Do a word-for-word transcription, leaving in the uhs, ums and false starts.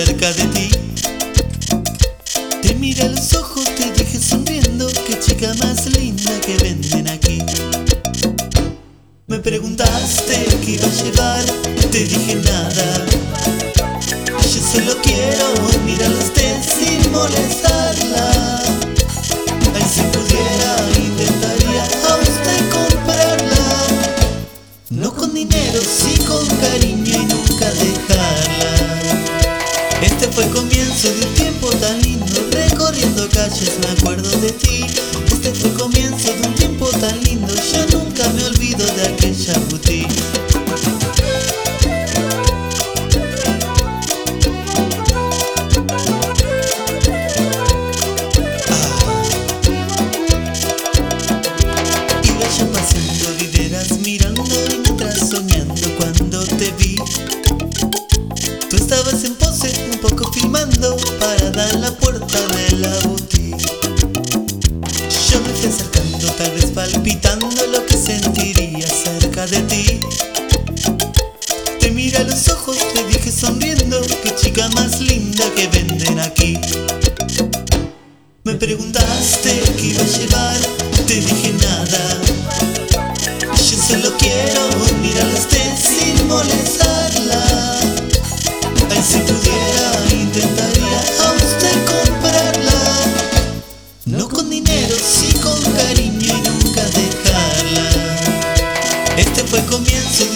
cerca de ti. Te miré a los ojos, te dije sonriendo, qué chica más linda que venden aquí. Me preguntaste qué iba a llevar, te dije nada. Yo solo quiero mirarla a usted sin molestarla. Ay, si pudiera, intentaría a usted comprarla. No con dinero, sí con cariño y nunca dejarla. Este fue el comienzo de un tiempo tan lindo, recorriendo calles me acuerdo de ti. Este fue el comienzo de un tiempo tan lindo, yo nunca me olvido de aquella boutique. Tú estabas en pose, un poco filmando, parada en la puerta de la boutique. Yo me fui acercando, tal vez palpitando lo que sentiría cerca de ti. Te miré a los ojos, te dije sonriendo, qué chica más linda que venden aquí. Me preguntaste qué iba a llevar, te dije nada. Yo solo quiero mirarla a usted sin molestarla. Ay, si pudiera, intentaría a usted comprarla. No con dinero, sí con cariño y nunca dejarla. Este fue el comienzo